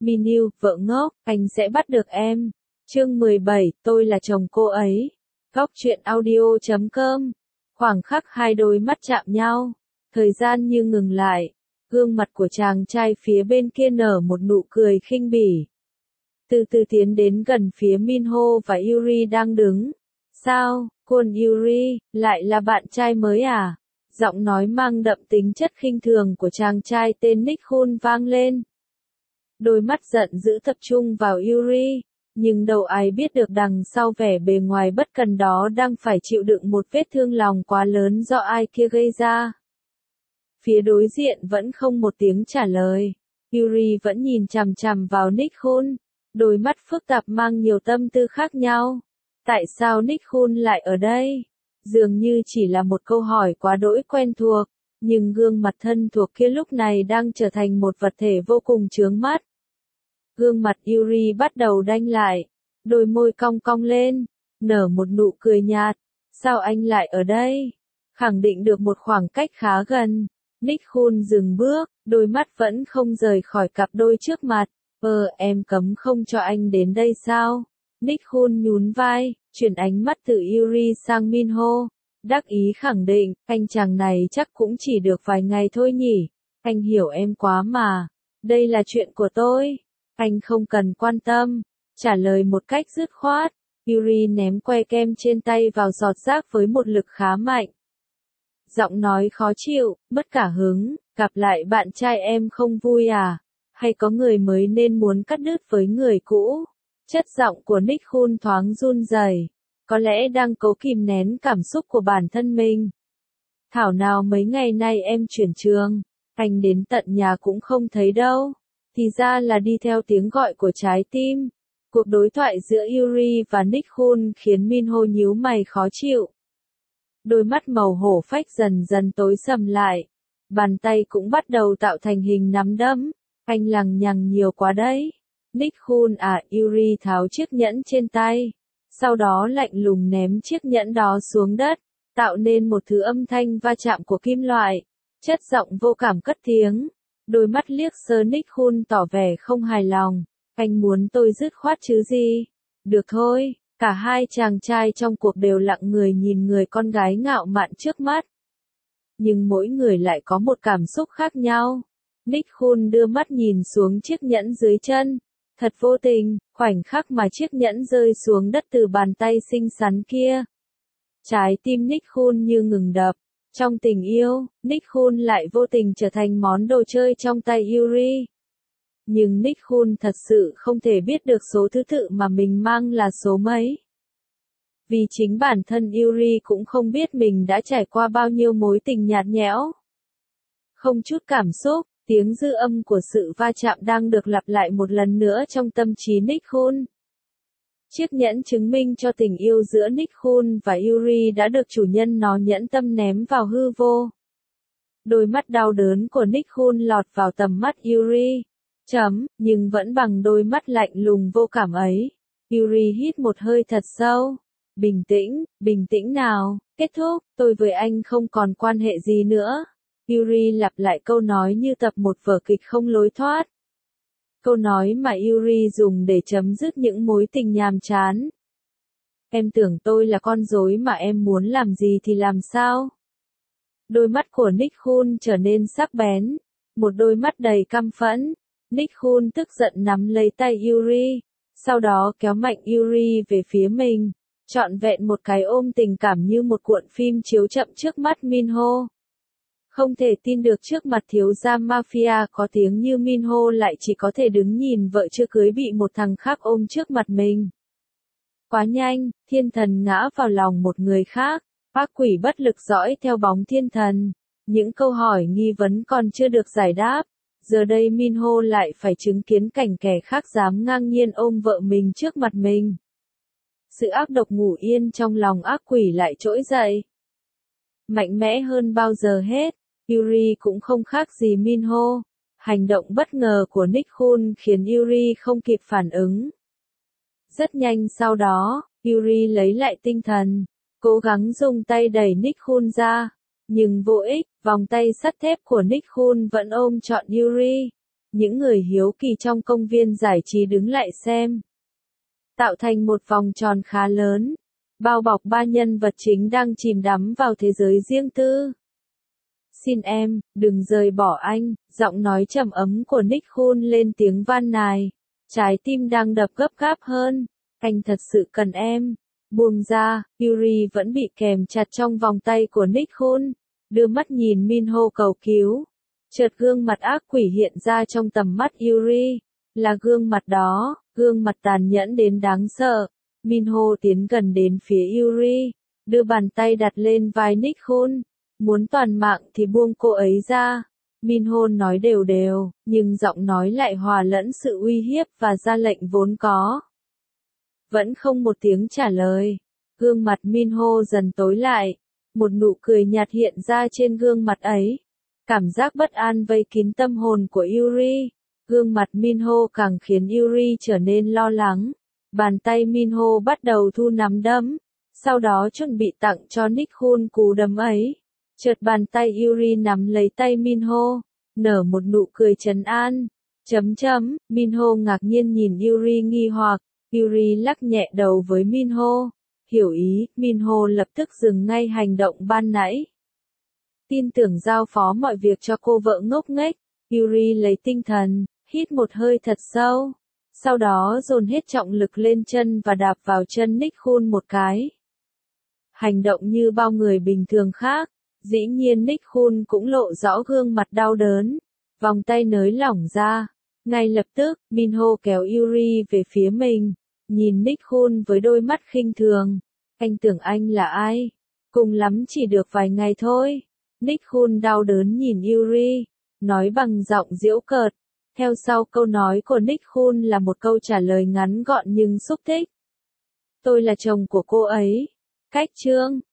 Minyu, vợ ngốc, anh sẽ bắt được em. Chương 17, tôi là chồng cô ấy. Góc truyện audio.com. Khoảng khắc hai đôi mắt chạm nhau. Thời gian như ngừng lại. Gương mặt của chàng trai phía bên kia nở một nụ cười khinh bỉ. Từ từ tiến đến gần phía Minho và Yuri đang đứng. Sao, Kwon Yuri, lại là bạn trai mới à? Giọng nói mang đậm tính chất khinh thường của chàng trai tên Nick Hun vang lên. Đôi mắt giận dữ tập trung vào Yuri, nhưng đâu ai biết được đằng sau vẻ bề ngoài bất cần đó đang phải chịu đựng một vết thương lòng quá lớn do ai kia gây ra. Phía đối diện vẫn không một tiếng trả lời. Yuri vẫn nhìn chằm chằm vào Nick Hun, đôi mắt phức tạp mang nhiều tâm tư khác nhau. Tại sao Nick Hun lại ở đây? Dường như chỉ là một câu hỏi quá đỗi quen thuộc, nhưng gương mặt thân thuộc kia lúc này đang trở thành một vật thể vô cùng chướng mắt. Gương mặt Yuri bắt đầu đanh lại, đôi môi cong cong lên, nở một nụ cười nhạt. Sao anh lại ở đây? Khẳng định được một khoảng cách khá gần, Nick Hun dừng bước, đôi mắt vẫn không rời khỏi cặp đôi trước mặt. Em cấm không cho anh đến đây sao? Nick Hun nhún vai, chuyển ánh mắt từ Yuri sang Minho, đắc ý khẳng định, anh chàng này chắc cũng chỉ được vài ngày thôi nhỉ. Anh hiểu em quá mà. Đây là chuyện của tôi. Anh không cần quan tâm. Trả lời một cách dứt khoát. Yuri ném que kem trên tay vào giọt rác với một lực khá mạnh. Giọng nói khó chịu, mất cả hứng. Gặp lại bạn trai em không vui à? Hay có người mới nên muốn cắt đứt với người cũ? Chất giọng của Nick Hun thoáng run rẩy, có lẽ đang cố kìm nén cảm xúc của bản thân mình. Thảo nào mấy ngày nay em chuyển trường, anh đến tận nhà cũng không thấy đâu. Thì ra là đi theo tiếng gọi của trái tim. Cuộc đối thoại giữa Yuri và Nick Hun khiến Minho nhíu mày khó chịu. Đôi mắt màu hổ phách dần dần tối sầm lại. Bàn tay cũng bắt đầu tạo thành hình nắm đấm. Anh lằng nhằng nhiều quá đấy. Nick Hun à, Yuri tháo chiếc nhẫn trên tay. Sau đó lạnh lùng ném chiếc nhẫn đó xuống đất, tạo nên một thứ âm thanh va chạm của kim loại. Chất giọng vô cảm cất tiếng. Đôi mắt liếc sơ Nick Hun tỏ vẻ không hài lòng. Anh muốn tôi dứt khoát chứ gì? Được thôi, cả hai chàng trai trong cuộc đều lặng người nhìn người con gái ngạo mạn trước mắt. Nhưng mỗi người lại có một cảm xúc khác nhau. Nick Hun đưa mắt nhìn xuống chiếc nhẫn dưới chân. Thật vô tình, khoảnh khắc mà chiếc nhẫn rơi xuống đất từ bàn tay xinh xắn kia. Trái tim Nick Hun như ngừng đập. Trong tình yêu, Nick Hun lại vô tình trở thành món đồ chơi trong tay Yuri. Nhưng Nick Hun thật sự không thể biết được số thứ tự mà mình mang là số mấy. Vì chính bản thân Yuri cũng không biết mình đã trải qua bao nhiêu mối tình nhạt nhẽo. Không chút cảm xúc, tiếng dư âm của sự va chạm đang được lặp lại một lần nữa trong tâm trí Nick Hun. Chiếc nhẫn chứng minh cho tình yêu giữa Nick Hun và Yuri đã được chủ nhân nó nhẫn tâm ném vào hư vô. Đôi mắt đau đớn của Nick Hun lọt vào tầm mắt Yuri. Nhưng vẫn bằng đôi mắt lạnh lùng vô cảm ấy. Yuri hít một hơi thật sâu. Bình tĩnh nào, kết thúc, tôi với anh không còn quan hệ gì nữa. Yuri lặp lại câu nói như tập một vở kịch không lối thoát. Câu nói mà Yuri dùng để chấm dứt những mối tình nhàm chán. Em tưởng tôi là con rối mà em muốn làm gì thì làm sao? Đôi mắt của Nick Hun trở nên sắc bén. Một đôi mắt đầy căm phẫn. Nick Hun tức giận nắm lấy tay Yuri. Sau đó kéo mạnh Yuri về phía mình. Trọn vẹn một cái ôm tình cảm như một cuộn phim chiếu chậm trước mắt Minho. Không thể tin được trước mặt thiếu gia mafia có tiếng như Minho lại chỉ có thể đứng nhìn vợ chưa cưới bị một thằng khác ôm trước mặt mình. Quá nhanh, thiên thần ngã vào lòng một người khác. Ác quỷ bất lực dõi theo bóng thiên thần. Những câu hỏi nghi vấn còn chưa được giải đáp. Giờ đây Minho lại phải chứng kiến cảnh kẻ khác dám ngang nhiên ôm vợ mình trước mặt mình. Sự ác độc ngủ yên trong lòng ác quỷ lại trỗi dậy. Mạnh mẽ hơn bao giờ hết. Yuri cũng không khác gì Minho. Hành động bất ngờ của Nick Hun khiến Yuri không kịp phản ứng. Rất nhanh sau đó, Yuri lấy lại tinh thần, cố gắng dùng tay đẩy Nick Hun ra. Nhưng vô ích, vòng tay sắt thép của Nick Hun vẫn ôm trọn Yuri. Những người hiếu kỳ trong công viên giải trí đứng lại xem. Tạo thành một vòng tròn khá lớn, bao bọc ba nhân vật chính đang chìm đắm vào thế giới riêng tư. Xin em, đừng rời bỏ anh, giọng nói trầm ấm của Nick Khun lên tiếng van nài. Trái tim đang đập gấp gáp hơn. Anh thật sự cần em. Buông ra, Yuri vẫn bị kèm chặt trong vòng tay của Nick Khun, đưa mắt nhìn Minho cầu cứu. Chợt gương mặt ác quỷ hiện ra trong tầm mắt Yuri. Là gương mặt đó, gương mặt tàn nhẫn đến đáng sợ. Minho tiến gần đến phía Yuri, đưa bàn tay đặt lên vai Nick Khun. Muốn toàn mạng thì buông cô ấy ra. Minho nói đều đều, nhưng giọng nói lại hòa lẫn sự uy hiếp và ra lệnh vốn có. Vẫn không một tiếng trả lời. Gương mặt Minho dần tối lại. Một nụ cười nhạt hiện ra trên gương mặt ấy. Cảm giác bất an vây kín tâm hồn của Yuri. Gương mặt Minho càng khiến Yuri trở nên lo lắng. Bàn tay Minho bắt đầu thu nắm đấm. Sau đó chuẩn bị tặng cho Nick Khun cú đấm ấy. Chợt bàn tay Yuri nắm lấy tay Minho, nở một nụ cười trấn an. Minho ngạc nhiên nhìn Yuri nghi hoặc. Yuri lắc nhẹ đầu với Minho. Hiểu ý, Minho lập tức dừng ngay hành động ban nãy. Tin tưởng giao phó mọi việc cho cô vợ ngốc nghếch. Yuri lấy tinh thần, hít một hơi thật sâu. Sau đó dồn hết trọng lực lên chân và đạp vào chân Nick Khun một cái. Hành động như bao người bình thường khác. Dĩ nhiên Nick Khun cũng lộ rõ gương mặt đau đớn. Vòng tay nới lỏng ra. Ngay lập tức, Minho kéo Yuri về phía mình. Nhìn Nick Khun với đôi mắt khinh thường. Anh tưởng anh là ai? Cùng lắm chỉ được vài ngày thôi. Nick Khun đau đớn nhìn Yuri. Nói bằng giọng giễu cợt. Theo sau câu nói của Nick Khun là một câu trả lời ngắn gọn nhưng xúc tích. Tôi là chồng của cô ấy. Cách chương